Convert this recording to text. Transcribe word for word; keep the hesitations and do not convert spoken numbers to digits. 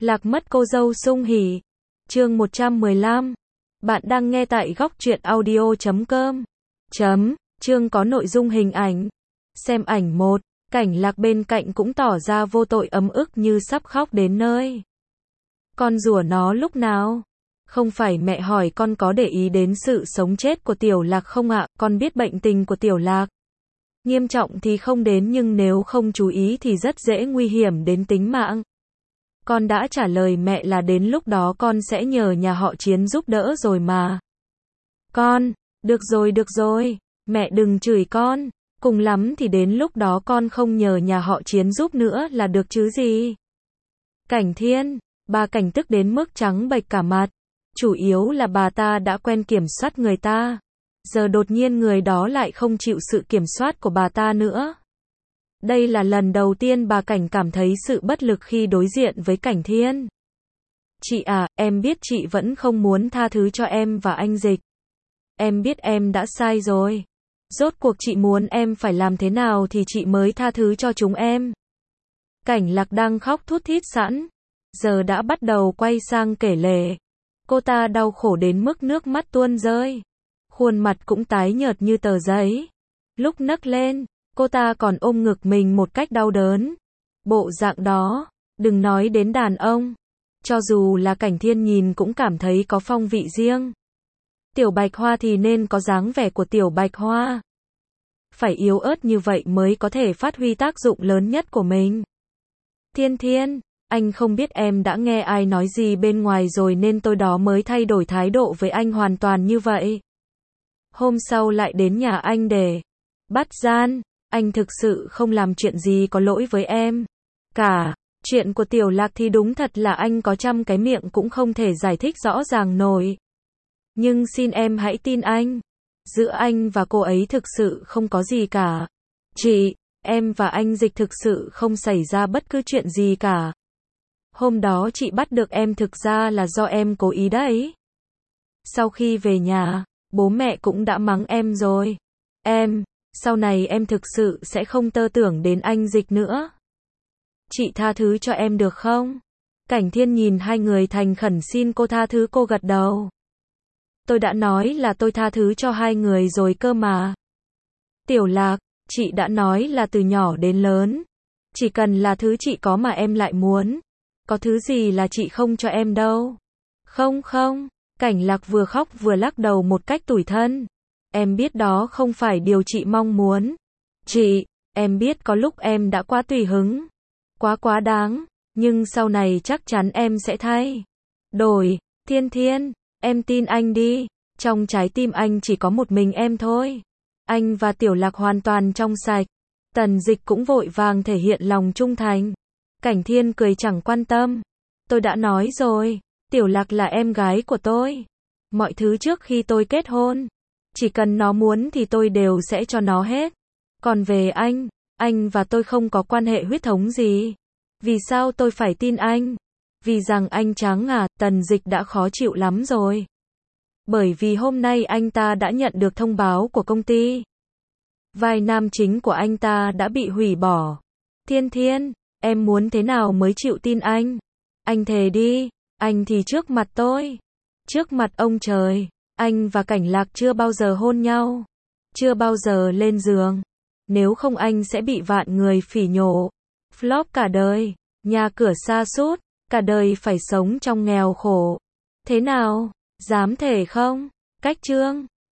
Lạc mất cô dâu sung hỉ. Chương một trăm mười lăm. Bạn đang nghe tại góc truyện audio chấm com. Chấm, chương có nội dung hình ảnh. Xem ảnh một, Cảnh Lạc bên cạnh cũng tỏ ra vô tội ấm ức như sắp khóc đến nơi. Con rủa nó lúc nào? Không phải mẹ hỏi con có để ý đến sự sống chết của Tiểu Lạc không ạ? Con biết bệnh tình của Tiểu Lạc. Nghiêm trọng thì không đến nhưng nếu không chú ý thì rất dễ nguy hiểm đến tính mạng. Con đã trả lời mẹ là đến lúc đó con sẽ nhờ nhà họ Chiến giúp đỡ rồi mà. Con, được rồi được rồi, mẹ đừng chửi con, cùng lắm thì đến lúc đó con không nhờ nhà họ Chiến giúp nữa là được chứ gì. Cảnh Thiên, bà Cảnh tức đến mức trắng bệch cả mặt, chủ yếu là bà ta đã quen kiểm soát người ta, giờ đột nhiên người đó lại không chịu sự kiểm soát của bà ta nữa. Đây là lần đầu tiên bà Cảnh cảm thấy sự bất lực khi đối diện với Cảnh Thiên. Chị à, em biết chị vẫn không muốn tha thứ cho em và anh Dịch. Em biết em đã sai rồi. Rốt cuộc chị muốn em phải làm thế nào thì chị mới tha thứ cho chúng em. Cảnh Lạc đang khóc thút thít sẵn, giờ đã bắt đầu quay sang kể lể. Cô ta đau khổ đến mức nước mắt tuôn rơi. Khuôn mặt cũng tái nhợt như tờ giấy. Lúc nấc lên, cô ta còn ôm ngực mình một cách đau đớn. Bộ dạng đó, đừng nói đến đàn ông. Cho dù là Cảnh Thiên nhìn cũng cảm thấy có phong vị riêng. Tiểu Bạch Hoa thì nên có dáng vẻ của Tiểu Bạch Hoa. Phải yếu ớt như vậy mới có thể phát huy tác dụng lớn nhất của mình. Thiên Thiên, anh không biết em đã nghe ai nói gì bên ngoài rồi nên tôi đó mới thay đổi thái độ với anh hoàn toàn như vậy. Hôm sau lại đến nhà anh để bắt gian, anh thực sự không làm chuyện gì có lỗi với em. Cả, chuyện của Tiểu Lạc thì đúng thật là anh có trăm cái miệng cũng không thể giải thích rõ ràng nổi. Nhưng xin em hãy tin anh. Giữa anh và cô ấy thực sự không có gì cả. Chị, em và anh Dịch thực sự không xảy ra bất cứ chuyện gì cả. Hôm đó chị bắt được em thực ra là do em cố ý đấy. Sau khi về nhà, bố mẹ cũng đã mắng em rồi. Em, sau này em thực sự sẽ không tơ tưởng đến anh Dịch nữa. Chị tha thứ cho em được không? Cảnh Thiên nhìn hai người thành khẩn xin cô tha thứ, cô gật đầu. Tôi đã nói là tôi tha thứ cho hai người rồi cơ mà. Tiểu Lạc, chị đã nói là từ nhỏ đến lớn, chỉ cần là thứ chị có mà em lại muốn. Có thứ gì là chị không cho em đâu. Không không, Cảnh Lạc vừa khóc vừa lắc đầu một cách tủi thân. Em biết đó không phải điều chị mong muốn. Chị, em biết có lúc em đã quá tùy hứng, quá quá đáng, nhưng sau này chắc chắn em sẽ thay đổi. Thiên Thiên, em tin anh đi, trong trái tim anh chỉ có một mình em thôi. Anh và Tiểu Lạc hoàn toàn trong sạch. Tần Dịch cũng vội vàng thể hiện lòng trung thành. Cảnh Thiên cười chẳng quan tâm. Tôi đã nói rồi, Tiểu Lạc là em gái của tôi. Mọi thứ trước khi tôi kết hôn, chỉ cần nó muốn thì tôi đều sẽ cho nó hết. Còn về anh, anh và tôi không có quan hệ huyết thống gì. Vì sao tôi phải tin anh? Vì rằng anh trắng à? Tần Dịch đã khó chịu lắm rồi. Bởi vì hôm nay anh ta đã nhận được thông báo của công ty. Vai nam chính của anh ta đã bị hủy bỏ. Thiên Thiên, em muốn thế nào mới chịu tin anh? Anh thề đi, anh thì trước mặt tôi, trước mặt ông trời, anh và Cảnh Lạc chưa bao giờ hôn nhau, chưa bao giờ lên giường. Nếu không anh sẽ bị vạn người phỉ nhổ. Flop cả đời, nhà cửa sa sút, cả đời phải sống trong nghèo khổ. Thế nào, dám thề không? Cách chương